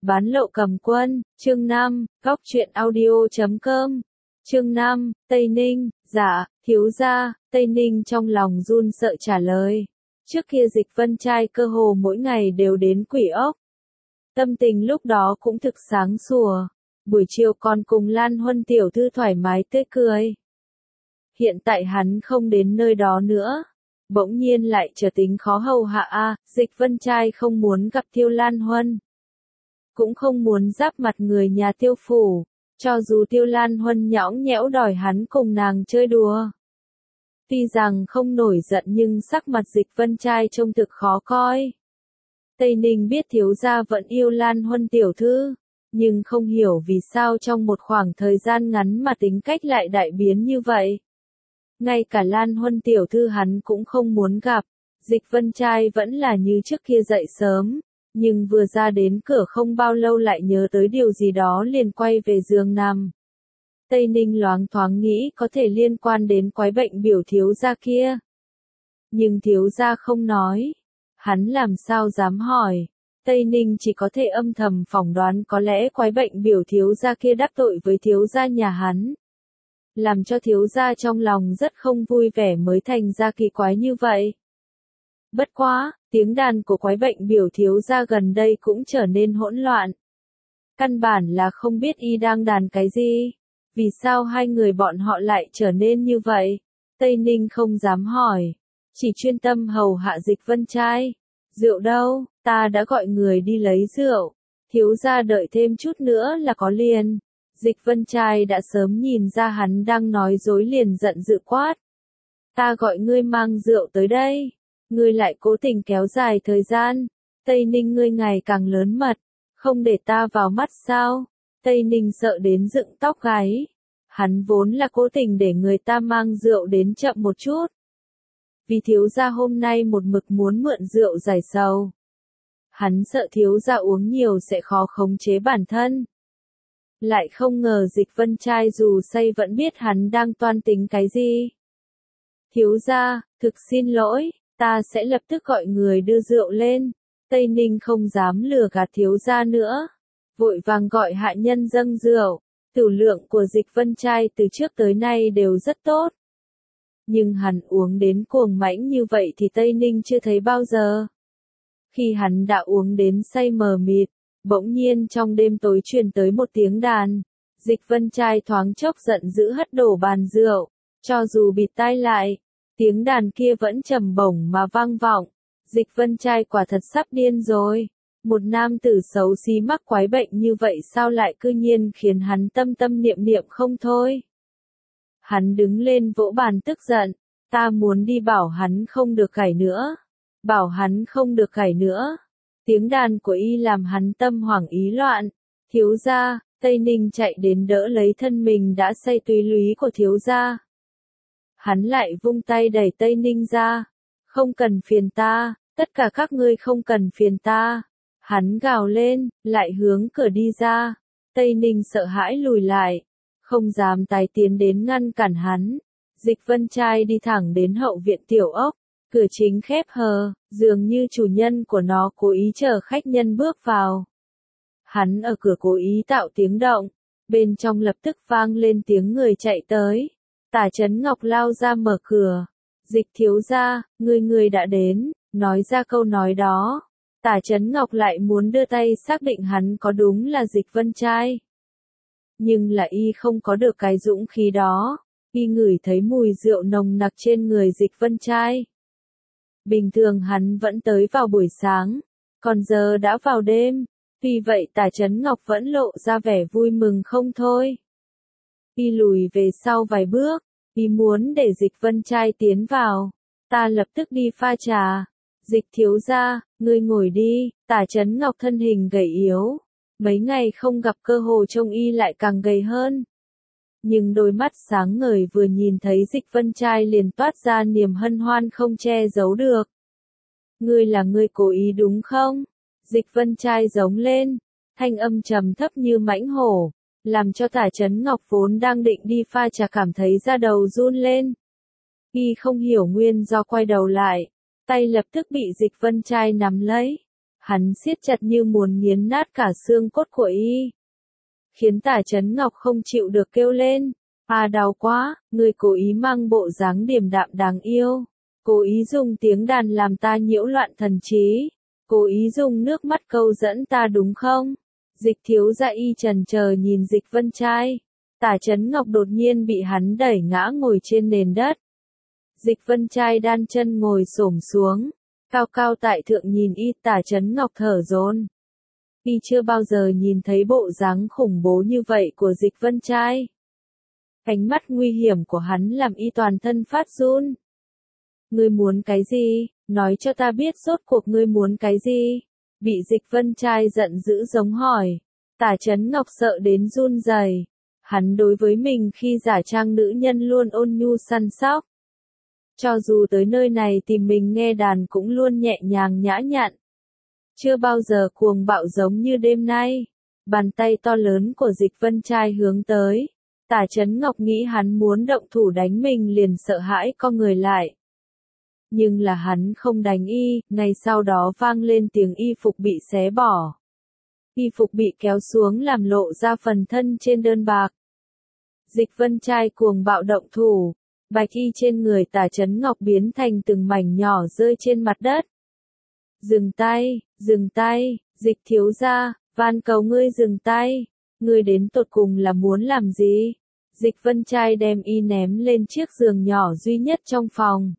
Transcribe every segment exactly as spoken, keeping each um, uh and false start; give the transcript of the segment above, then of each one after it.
Bán lậu cầm quân, chương năm, góc truyện audio chấm com. Chương năm, Tây Ninh, dạ, thiếu gia. Tây Ninh trong lòng run sợ trả lời. Trước kia Dịch Vân Trai cơ hồ mỗi ngày đều đến Quỷ Ốc. Tâm tình lúc đó cũng thực sáng sủa. Buổi chiều còn cùng Lan Huân tiểu thư thoải mái tươi cười. Hiện tại hắn không đến nơi đó nữa. Bỗng nhiên lại trở tính khó hầu hạ a, Dịch Vân Trai không muốn gặp Tiêu Lan Huân. Cũng không muốn giáp mặt người nhà Tiêu phủ, cho dù Tiêu Lan Huân nhõng nhẽo đòi hắn cùng nàng chơi đùa. Tuy rằng không nổi giận nhưng sắc mặt Dịch Vân Trai trông thực khó coi. Tây Ninh biết thiếu gia vẫn yêu Lan Huân tiểu thư, nhưng không hiểu vì sao trong một khoảng thời gian ngắn mà tính cách lại đại biến như vậy. Ngay cả Lan Huân tiểu thư hắn cũng không muốn gặp. Dịch Vân Trai vẫn là như trước kia dậy sớm, nhưng vừa ra đến cửa không bao lâu lại nhớ tới điều gì đó liền quay về giường nằm. Tây Ninh loáng thoáng nghĩ có thể liên quan đến quái bệnh biểu thiếu gia kia. Nhưng thiếu gia không nói. Hắn làm sao dám hỏi. Tây Ninh chỉ có thể âm thầm phỏng đoán có lẽ quái bệnh biểu thiếu gia kia đắc tội với thiếu gia nhà hắn. Làm cho thiếu gia trong lòng rất không vui vẻ mới thành ra kỳ quái như vậy. Bất quá, tiếng đàn của quái bệnh biểu thiếu gia gần đây cũng trở nên hỗn loạn. Căn bản là không biết y đang đàn cái gì. Vì sao hai người bọn họ lại trở nên như vậy? Tây Ninh không dám hỏi. Chỉ chuyên tâm hầu hạ Dịch Vân Trai. Rượu đâu? Ta đã gọi người đi lấy rượu. Thiếu gia đợi thêm chút nữa là có liền. Dịch Vân Trai đã sớm nhìn ra hắn đang nói dối liền giận dữ quát. Ta gọi ngươi mang rượu tới đây. Ngươi lại cố tình kéo dài thời gian. Tây Ninh ngươi ngày càng lớn mật. Không để ta vào mắt sao? Tây Ninh sợ đến dựng tóc gáy. Hắn vốn là cố tình để người ta mang rượu đến chậm một chút. Vì thiếu gia hôm nay một mực muốn mượn rượu giải sầu. Hắn sợ thiếu gia uống nhiều sẽ khó khống chế bản thân. Lại không ngờ Dịch Vân Trai dù say vẫn biết hắn đang toan tính cái gì. Thiếu gia, thực xin lỗi, ta sẽ lập tức gọi người đưa rượu lên. Tây Ninh không dám lừa gạt thiếu gia nữa. Vội vàng gọi hạ nhân dâng rượu. Tửu lượng của Dịch Vân Trai từ trước tới nay đều rất tốt. Nhưng hắn uống đến cuồng mãnh như vậy thì Tây Ninh chưa thấy bao giờ. Khi hắn đã uống đến say mờ mịt, bỗng nhiên trong đêm tối truyền tới một tiếng đàn. Dịch Vân Trai thoáng chốc giận dữ hất đổ bàn rượu. Cho dù bịt tai lại, tiếng đàn kia vẫn trầm bổng mà vang vọng. Dịch Vân Trai quả thật sắp điên rồi. Một nam tử xấu xí mắc quái bệnh như vậy sao lại cư nhiên khiến hắn tâm tâm niệm niệm không thôi. Hắn đứng lên vỗ bàn tức giận. Ta muốn đi bảo hắn không được gảy nữa. Bảo hắn không được gảy nữa. Tiếng đàn của y làm hắn tâm hoảng ý loạn. Thiếu gia, Tây Ninh chạy đến đỡ lấy thân mình đã say túy lúy của thiếu gia. Hắn lại vung tay đẩy Tây Ninh ra. Không cần phiền ta, tất cả các ngươi không cần phiền ta. Hắn gào lên, lại hướng cửa đi ra. Tây Ninh sợ hãi lùi lại. Không dám tái tiến đến ngăn cản hắn. Dịch Vân Trai đi thẳng đến hậu viện tiểu ốc. Cửa chính khép hờ, dường như chủ nhân của nó cố ý chờ khách nhân bước vào. Hắn ở cửa cố ý tạo tiếng động. Bên trong lập tức vang lên tiếng người chạy tới. Tả Chấn Ngọc lao ra mở cửa. Dịch thiếu gia, người người đã đến, nói ra câu nói đó. Tả Chấn Ngọc lại muốn đưa tay xác định hắn có đúng là Dịch Vân Trai. Nhưng là y không có được cái dũng khí đó. Y ngửi thấy mùi rượu nồng nặc trên người Dịch Vân Trai. Bình thường hắn vẫn tới vào buổi sáng, còn giờ đã vào đêm. Vì vậy Tả Chấn Ngọc vẫn lộ ra vẻ vui mừng không thôi. Y lùi về sau vài bước. Y muốn để Dịch Vân Trai tiến vào. Ta lập tức đi pha trà. Dịch thiếu gia, ngươi ngồi đi. Tả Chấn Ngọc thân hình gầy yếu. Mấy ngày không gặp cơ hồ trông y lại càng gầy hơn. Nhưng đôi mắt sáng ngời vừa nhìn thấy Dịch Vân Trai liền toát ra niềm hân hoan không che giấu được. Ngươi là ngươi cố ý đúng không? Dịch Vân Trai giống lên. Thanh âm trầm thấp như mãnh hổ. Làm cho Tả Chấn Ngọc vốn đang định đi pha trà cảm thấy da đầu run lên. Y không hiểu nguyên do quay đầu lại. Tay lập tức bị Dịch Vân Trai nắm lấy. Hắn siết chặt như muốn nghiến nát cả xương cốt của y. Khiến Tả Chấn Ngọc không chịu được kêu lên. À đau quá, người cố ý mang bộ dáng điềm đạm đáng yêu. Cố ý dùng tiếng đàn làm ta nhiễu loạn thần trí. Cố ý dùng nước mắt câu dẫn ta đúng không? Dịch thiếu gia y trần chờ nhìn Dịch Vân Trai. Tả Chấn Ngọc đột nhiên bị hắn đẩy ngã ngồi trên nền đất. Dịch Vân Trai đan chân ngồi xổm xuống. Cao cao tại thượng nhìn y. Tả Chấn Ngọc thở dồn. Y chưa bao giờ nhìn thấy bộ dáng khủng bố như vậy của Dịch Vân Trai. Ánh mắt nguy hiểm của hắn làm y toàn thân phát run. Ngươi muốn cái gì? Nói cho ta biết rốt cuộc ngươi muốn cái gì? Bị Dịch Vân Trai giận dữ giống hỏi. Tả Chấn Ngọc sợ đến run rẩy. Hắn đối với mình khi giả trang nữ nhân luôn ôn nhu săn sóc. Cho dù tới nơi này tìm mình nghe đàn cũng luôn nhẹ nhàng nhã nhặn. Chưa bao giờ cuồng bạo giống như đêm nay. Bàn tay to lớn của Dịch Vân Trai hướng tới. Tả Chấn Ngọc nghĩ hắn muốn động thủ đánh mình liền sợ hãi co người lại. Nhưng là hắn không đánh y, ngay sau đó vang lên tiếng y phục bị xé bỏ. Y phục bị kéo xuống làm lộ ra phần thân trên đơn bạc. Dịch Vân Trai cuồng bạo động thủ. Bạch y trên người Tả Chấn Ngọc biến thành từng mảnh nhỏ rơi trên mặt đất. Dừng tay, dừng tay, Dịch thiếu gia, van cầu ngươi dừng tay. Ngươi đến tột cùng là muốn làm gì? Dịch Vân Trai đem y ném lên chiếc giường nhỏ duy nhất trong phòng.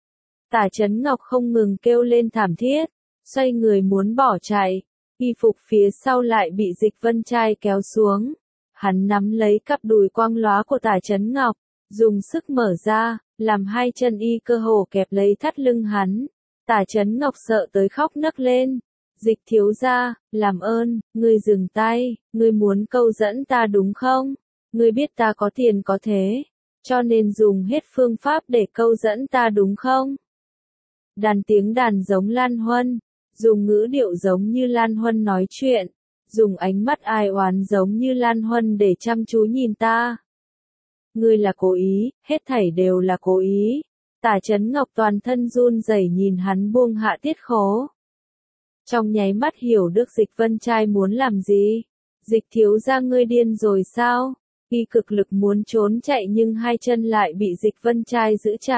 Tả Chấn Ngọc không ngừng kêu lên thảm thiết, xoay người muốn bỏ chạy. Y phục phía sau lại bị Dịch Vân Trai kéo xuống. Hắn nắm lấy cặp đùi quang lóa của Tả Chấn Ngọc, dùng sức mở ra, làm hai chân y cơ hồ kẹp lấy thắt lưng hắn. Tả Chấn Ngọc sợ tới khóc nấc lên. Dịch thiếu gia, làm ơn, ngươi dừng tay, ngươi muốn câu dẫn ta đúng không? Ngươi biết ta có tiền có thế, cho nên dùng hết phương pháp để câu dẫn ta đúng không? Đàn tiếng đàn giống Lan Huân, dùng ngữ điệu giống như Lan Huân nói chuyện, dùng ánh mắt ai oán giống như Lan Huân để chăm chú nhìn ta. Ngươi là cố ý, hết thảy đều là cố ý. Tả Chấn Ngọc toàn thân run rẩy nhìn hắn buông hạ tiết khố. Trong nháy mắt hiểu được Dịch Vân Trai muốn làm gì. Dịch thiếu gia ngươi điên rồi sao? Y cực lực muốn trốn chạy nhưng hai chân lại bị Dịch Vân Trai giữ chặt.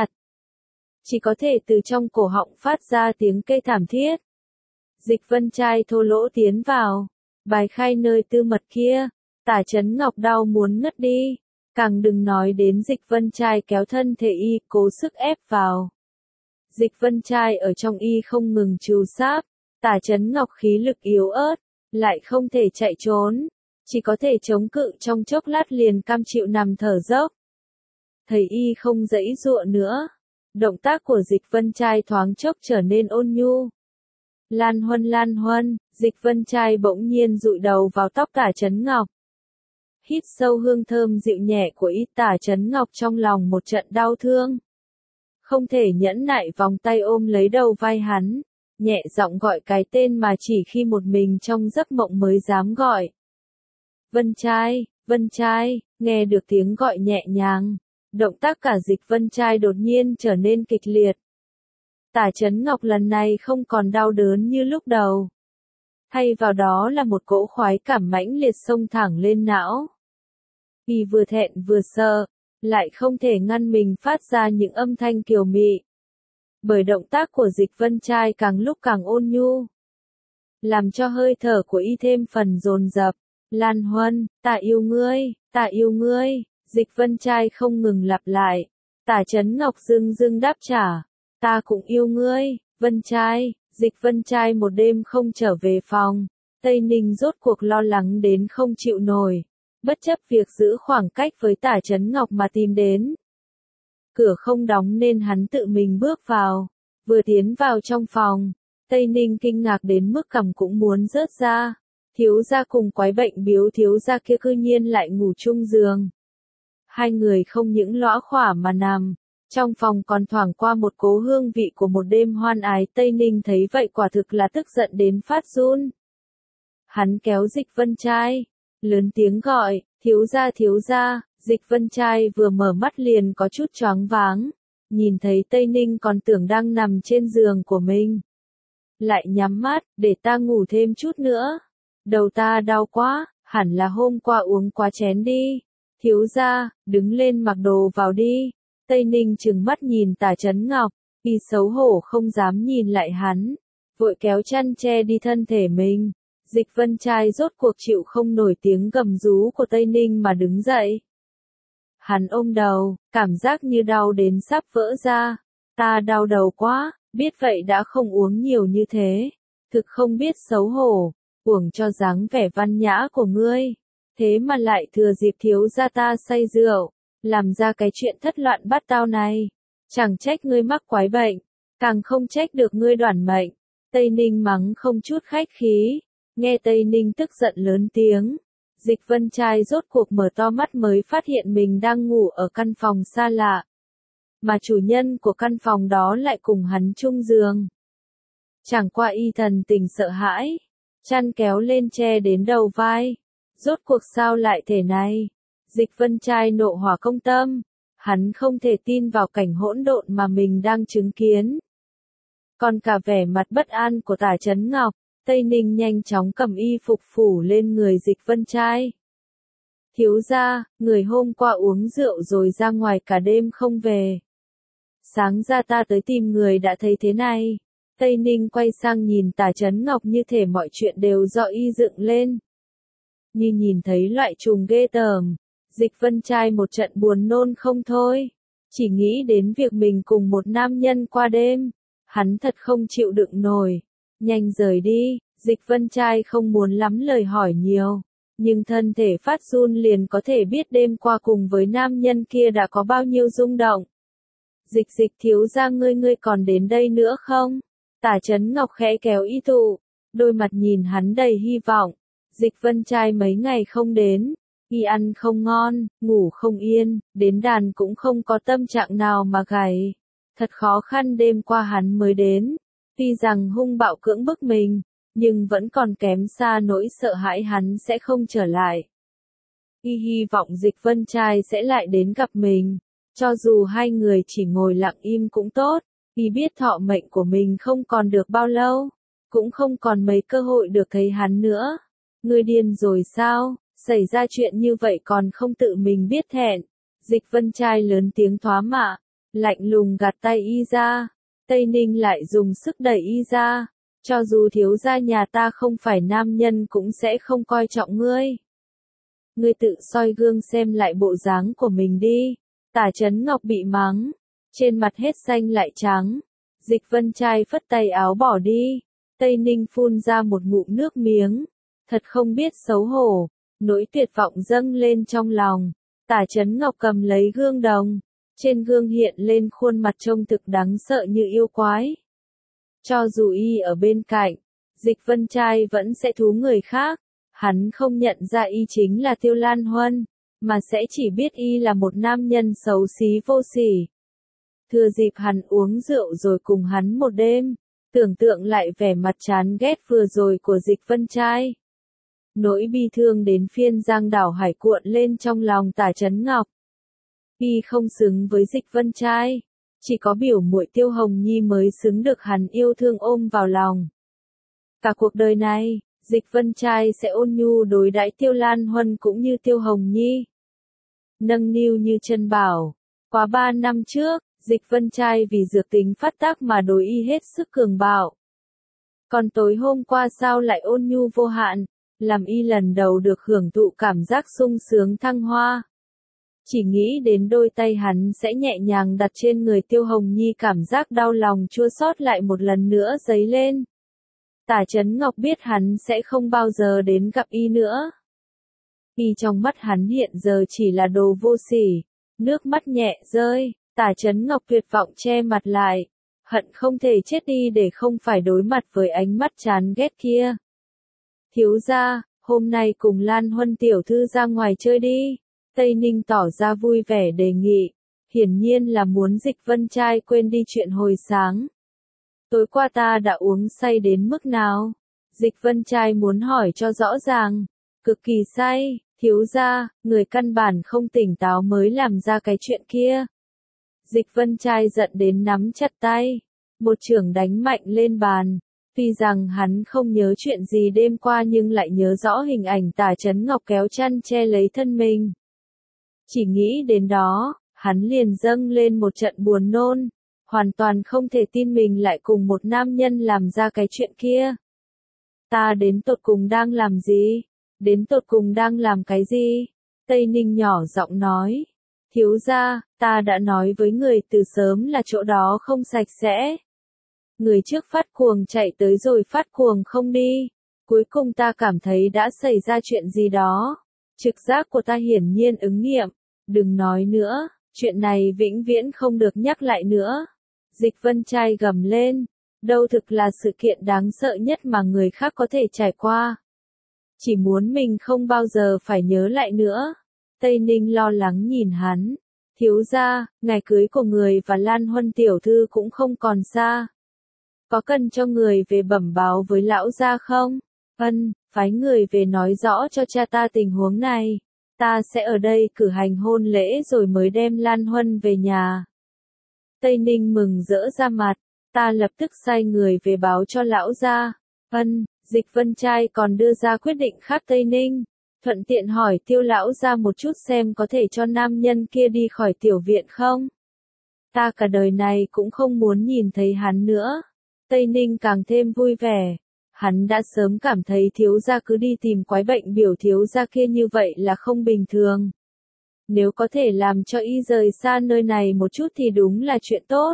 Chỉ có thể từ trong cổ họng phát ra tiếng kêu thảm thiết. Dịch Vân Trai thô lỗ tiến vào. Bài khai nơi tư mật kia. Tả Chấn Ngọc đau muốn ngất đi. Càng đừng nói đến Dịch Vân Trai kéo thân thể y cố sức ép vào. Dịch Vân Trai ở trong y không ngừng trù sáp. Tả Chấn Ngọc khí lực yếu ớt. Lại không thể chạy trốn. Chỉ có thể chống cự trong chốc lát liền cam chịu nằm thở dốc. Thấy y không giãy giụa nữa. Động tác của Dịch Vân Trai thoáng chốc trở nên ôn nhu. Lan Huân Lan Huân, Dịch Vân Trai bỗng nhiên dụi đầu vào tóc Tả Chấn Ngọc. Hít sâu hương thơm dịu nhẹ của y. Tả Chấn Ngọc trong lòng một trận đau thương. Không thể nhẫn nại vòng tay ôm lấy đầu vai hắn. Nhẹ giọng gọi cái tên mà chỉ khi một mình trong giấc mộng mới dám gọi. Vân Trai, Vân Trai, nghe được tiếng gọi nhẹ nhàng. Động tác cả Dịch Vân Trai đột nhiên trở nên kịch liệt. Tả Chấn Ngọc lần này không còn đau đớn như lúc đầu. Thay vào đó là một cỗ khoái cảm mãnh liệt xông thẳng lên não. Y vừa thẹn vừa sợ, lại không thể ngăn mình phát ra những âm thanh kiều mị. Bởi động tác của Dịch Vân Trai càng lúc càng ôn nhu. Làm cho hơi thở của y thêm phần dồn dập. Lan Huân, ta yêu ngươi, ta yêu ngươi. Dịch Vân Trai không ngừng lặp lại. Tả Chấn Ngọc dưng dưng đáp trả. Ta cũng yêu ngươi, Vân Trai. Dịch Vân Trai một đêm không trở về phòng. Tây Ninh rốt cuộc lo lắng đến không chịu nổi. Bất chấp việc giữ khoảng cách với Tả Chấn Ngọc mà tìm đến. Cửa không đóng nên hắn tự mình bước vào. Vừa tiến vào trong phòng, Tây Ninh kinh ngạc đến mức cằm cũng muốn rớt ra. Thiếu gia cùng quái bệnh biếu thiếu gia kia cư nhiên lại ngủ chung giường. Hai người không những lõa khỏa mà nằm. Trong phòng còn thoảng qua một cỗ hương vị của một đêm hoan ái. Tây Ninh thấy vậy quả thực là tức giận đến phát run. Hắn kéo Dịch Vân Trai, lớn tiếng gọi, thiếu gia thiếu gia. Dịch Vân Trai vừa mở mắt liền có chút choáng váng. Nhìn thấy Tây Ninh còn tưởng đang nằm trên giường của mình. lại nhắm mắt, để ta ngủ thêm chút nữa. Đầu ta đau quá, hẳn là hôm qua uống quá chén đi. Thiếu gia, đứng lên mặc đồ vào đi. Tây Ninh trừng mắt nhìn Tả Chấn Ngọc, y xấu hổ không dám nhìn lại hắn, vội kéo chăn che đi thân thể mình. Dịch Vân Trai rốt cuộc chịu không nổi tiếng gầm rú của Tây Ninh mà đứng dậy. Hắn ôm đầu, cảm giác như đau đến sắp vỡ ra. Ta đau đầu quá, biết vậy đã không uống nhiều như thế. Thực không biết xấu hổ, uổng cho dáng vẻ văn nhã của ngươi. Thế mà lại thừa dịp thiếu gia ta say rượu, làm ra cái chuyện thất loạn bát tao này. Chẳng trách ngươi mắc quái bệnh, càng không trách được ngươi đoản mệnh. Tây Ninh mắng không chút khách khí, nghe Tây Ninh tức giận lớn tiếng. Dịch Vân Trai rốt cuộc mở to mắt mới phát hiện mình đang ngủ ở căn phòng xa lạ. Mà chủ nhân của căn phòng đó lại cùng hắn chung giường. Chẳng qua y thần tình sợ hãi, chăn kéo lên che đến đầu vai. Rốt cuộc sao lại thế này? Dịch Vân Trai nộ hỏa công tâm, hắn không thể tin vào cảnh hỗn độn mà mình đang chứng kiến. Còn cả vẻ mặt bất an của Tả Chấn Ngọc, Tây Ninh nhanh chóng cầm y phục phủ lên người Dịch Vân Trai. Thiếu gia, người hôm qua uống rượu rồi ra ngoài cả đêm không về. Sáng ra ta tới tìm người đã thấy thế này. Tây Ninh quay sang nhìn Tả Chấn Ngọc như thể mọi chuyện đều do y dựng lên. Như nhìn thấy loại trùng ghê tởm, Dịch Vân Trai một trận buồn nôn không thôi. Chỉ nghĩ đến việc mình cùng một nam nhân qua đêm, hắn thật không chịu đựng nổi. Nhanh rời đi, Dịch Vân Trai không muốn lắm lời hỏi nhiều, nhưng thân thể phát run liền có thể biết đêm qua cùng với nam nhân kia đã có bao nhiêu rung động. Dịch Dịch thiếu gia, ngươi ngươi còn đến đây nữa không? Tả Chấn Ngọc khẽ kéo y tụ, đôi mặt nhìn hắn đầy hy vọng. Dịch Vân Trai mấy ngày không đến, y ăn không ngon, ngủ không yên, đến đàn cũng không có tâm trạng nào mà gầy. Thật khó khăn đêm qua hắn mới đến, tuy rằng hung bạo cưỡng bức mình, nhưng vẫn còn kém xa nỗi sợ hãi hắn sẽ không trở lại. Y hy vọng Dịch Vân Trai sẽ lại đến gặp mình, cho dù hai người chỉ ngồi lặng im cũng tốt, y biết thọ mệnh của mình không còn được bao lâu, cũng không còn mấy cơ hội được thấy hắn nữa. Ngươi điên rồi sao, xảy ra chuyện như vậy còn không tự mình biết thẹn. Dịch Vân Trai lớn tiếng thoá mạ, lạnh lùng gạt tay y ra. Tây Ninh lại dùng sức đẩy y ra. Cho dù thiếu gia nhà ta không phải nam nhân cũng sẽ không coi trọng ngươi. Ngươi tự soi gương xem lại bộ dáng của mình đi. Tả Chấn Ngọc bị mắng, trên mặt hết xanh lại trắng. Dịch Vân Trai phất tay áo bỏ đi. Tây Ninh phun ra một ngụm nước miếng. Thật không biết xấu hổ, nỗi tuyệt vọng dâng lên trong lòng. Tả Chấn Ngọc cầm lấy gương đồng, trên gương hiện lên khuôn mặt trông thực đáng sợ như yêu quái. Cho dù y ở bên cạnh, Dịch Vân Trai vẫn sẽ thú người khác. Hắn không nhận ra y chính là Tiêu Lan Huân, mà sẽ chỉ biết y là một nam nhân xấu xí vô sỉ. Thừa dịp hắn uống rượu rồi cùng hắn một đêm, tưởng tượng lại vẻ mặt chán ghét vừa rồi của Dịch Vân Trai. Nỗi bi thương đến phiên giang đảo hải cuộn lên trong lòng Tả Chấn Ngọc. Y không xứng với Dịch Vân Trai, chỉ có biểu muội Tiêu Hồng Nhi mới xứng được hắn yêu thương ôm vào lòng. Cả cuộc đời này, Dịch Vân Trai sẽ ôn nhu đối đãi Tiêu Lan Huân cũng như Tiêu Hồng Nhi. Nâng niu như chân bảo. Quá ba năm trước, Dịch Vân Trai vì dược tính phát tác mà đối y hết sức cường bạo. Còn tối hôm qua sao lại ôn nhu vô hạn, làm y lần đầu được hưởng thụ cảm giác sung sướng thăng hoa. Chỉ nghĩ đến đôi tay hắn sẽ nhẹ nhàng đặt trên người Tiêu Hồng Nhi, cảm giác đau lòng chua xót lại một lần nữa dấy lên. Tả Chấn Ngọc biết hắn sẽ không bao giờ đến gặp y nữa. Y trong mắt hắn hiện giờ chỉ là đồ vô sỉ. Nước mắt nhẹ rơi, Tả Chấn Ngọc tuyệt vọng che mặt lại. Hận không thể chết đi để không phải đối mặt với ánh mắt chán ghét kia. Thiếu gia, hôm nay cùng Lan Huân tiểu thư ra ngoài chơi đi. Tây Ninh tỏ ra vui vẻ đề nghị. Hiển nhiên là muốn Dịch Vân Trai quên đi chuyện hồi sáng. Tối qua ta đã uống say đến mức nào? Dịch Vân Trai muốn hỏi cho rõ ràng. Cực kỳ say, thiếu gia, người căn bản không tỉnh táo mới làm ra cái chuyện kia. Dịch Vân Trai giận đến nắm chặt tay. Một chưởng đánh mạnh lên bàn. Tuy rằng hắn không nhớ chuyện gì đêm qua nhưng lại nhớ rõ hình ảnh Tả Chấn Ngọc kéo chăn che lấy thân mình. Chỉ nghĩ đến đó, hắn liền dâng lên một trận buồn nôn, hoàn toàn không thể tin mình lại cùng một nam nhân làm ra cái chuyện kia. Ta đến tột cùng đang làm gì? Đến tột cùng đang làm cái gì? Tây Ninh nhỏ giọng nói. Thiếu gia, ta đã nói với người từ sớm là chỗ đó không sạch sẽ. Người trước phát cuồng chạy tới rồi phát cuồng không đi. Cuối cùng ta cảm thấy đã xảy ra chuyện gì đó. Trực giác của ta hiển nhiên ứng nghiệm. Đừng nói nữa, chuyện này vĩnh viễn không được nhắc lại nữa. Dịch Vân Trai gầm lên. Đâu thực là sự kiện đáng sợ nhất mà người khác có thể trải qua. Chỉ muốn mình không bao giờ phải nhớ lại nữa. Tây Ninh lo lắng nhìn hắn. Thiếu gia, ngày cưới của người và Lan Huân tiểu thư cũng không còn xa. Có cần cho người về bẩm báo với lão gia không? Ân, phái người về nói rõ cho cha ta tình huống này. Ta sẽ ở đây cử hành hôn lễ rồi mới đem Lan Huân về nhà. Tây Ninh mừng rỡ ra mặt. Ta lập tức sai người về báo cho lão gia. Ân, Dịch Vân Trai còn đưa ra quyết định khác Tây Ninh. Thuận tiện hỏi Tiêu lão gia một chút xem có thể cho nam nhân kia đi khỏi tiểu viện không? Ta cả đời này cũng không muốn nhìn thấy hắn nữa. Tây Ninh càng thêm vui vẻ. Hắn đã sớm cảm thấy thiếu gia cứ đi tìm quái bệnh biểu thiếu gia kia như vậy là không bình thường. Nếu có thể làm cho y rời xa nơi này một chút thì đúng là chuyện tốt.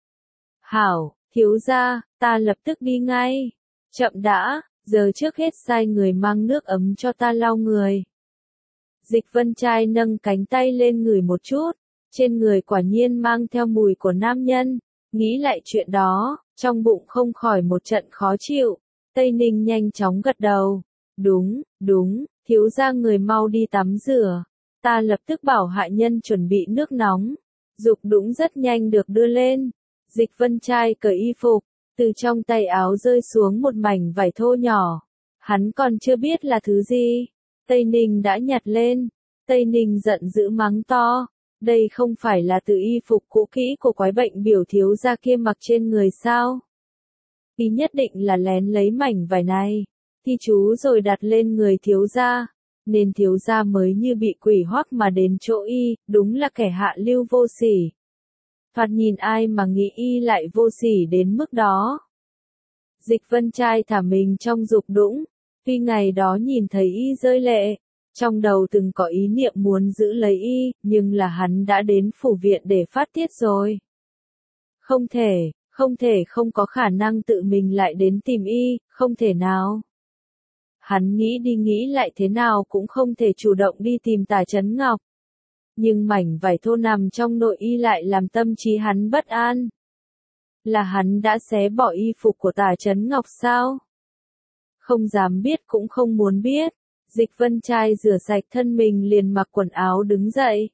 Hảo, thiếu gia, ta lập tức đi ngay. Chậm đã, giờ trước hết sai người mang nước ấm cho ta lau người. Dịch Vân Trai nâng cánh tay lên ngửi một chút, trên người quả nhiên mang theo mùi của nam nhân. Nghĩ lại chuyện đó, trong bụng không khỏi một trận khó chịu. Tây Ninh nhanh chóng gật đầu. Đúng, đúng, thiếu gia người mau đi tắm rửa. Ta lập tức bảo hạ nhân chuẩn bị nước nóng. Dục đũng rất nhanh được đưa lên. Dịch Vân Trai cởi y phục, từ trong tay áo rơi xuống một mảnh vải thô nhỏ. Hắn còn chưa biết là thứ gì. Tây Ninh đã nhặt lên. Tây Ninh giận dữ mắng to. Đây không phải là từ y phục cũ kỹ của quái bệnh biểu thiếu gia kia mặc trên người sao? Y nhất định là lén lấy mảnh vải này. Thi chú rồi đặt lên người thiếu gia. Nên thiếu gia mới như bị quỷ hoắc mà đến chỗ y, đúng là kẻ hạ lưu vô sỉ. Thoạt nhìn ai mà nghĩ y lại vô sỉ đến mức đó. Dịch Vân Trai thả mình trong dục đũng, tuy ngày đó nhìn thấy y rơi lệ, trong đầu từng có ý niệm muốn giữ lấy y, nhưng là hắn đã đến phủ viện để phát tiết rồi. Không thể, không thể không có khả năng tự mình lại đến tìm y, không thể nào. Hắn nghĩ đi nghĩ lại thế nào cũng không thể chủ động đi tìm Tả Chấn Ngọc. Nhưng mảnh vải thô nằm trong nội y lại làm tâm trí hắn bất an. Là hắn đã xé bỏ y phục của Tả Chấn Ngọc sao? Không dám biết cũng không muốn biết. Dịch Vân Trai rửa sạch thân mình liền mặc quần áo đứng dậy.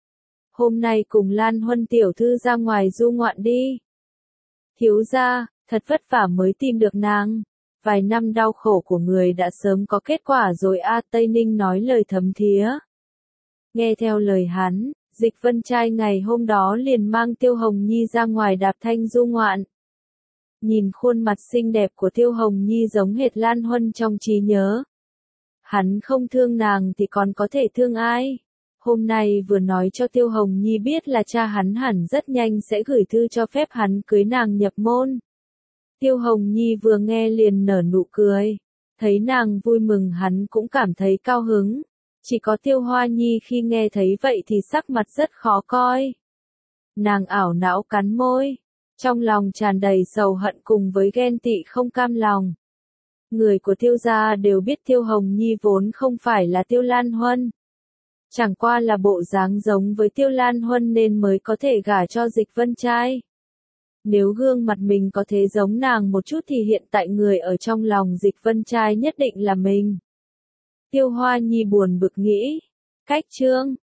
Hôm nay cùng Lan Huân tiểu thư ra ngoài du ngoạn đi. Thiếu gia, thật vất vả mới tìm được nàng. Vài năm đau khổ của người đã sớm có kết quả rồi a. Tây Ninh nói lời thấm thía. Nghe theo lời hắn, Dịch Vân Trai ngày hôm đó liền mang Tiêu Hồng Nhi ra ngoài đạp thanh du ngoạn. Nhìn khuôn mặt xinh đẹp của Tiêu Hồng Nhi giống hệt Lan Huân trong trí nhớ. Hắn không thương nàng thì còn có thể thương ai. Hôm nay vừa nói cho Tiêu Hồng Nhi biết là cha hắn hẳn rất nhanh sẽ gửi thư cho phép hắn cưới nàng nhập môn. Tiêu Hồng Nhi vừa nghe liền nở nụ cười. Thấy nàng vui mừng hắn cũng cảm thấy cao hứng. Chỉ có Tiêu Hoa Nhi khi nghe thấy vậy thì sắc mặt rất khó coi. Nàng ảo não cắn môi. Trong lòng tràn đầy sầu hận cùng với ghen tị không cam lòng. Người của Tiêu gia đều biết Tiêu Hồng Nhi vốn không phải là Tiêu Lan Huân. Chẳng qua là bộ dáng giống với Tiêu Lan Huân nên mới có thể gả cho Dịch Vân Trai. Nếu gương mặt mình có thể giống nàng một chút thì hiện tại người ở trong lòng Dịch Vân Trai nhất định là mình. Tiêu Hoa Nhi buồn bực nghĩ. Cách chương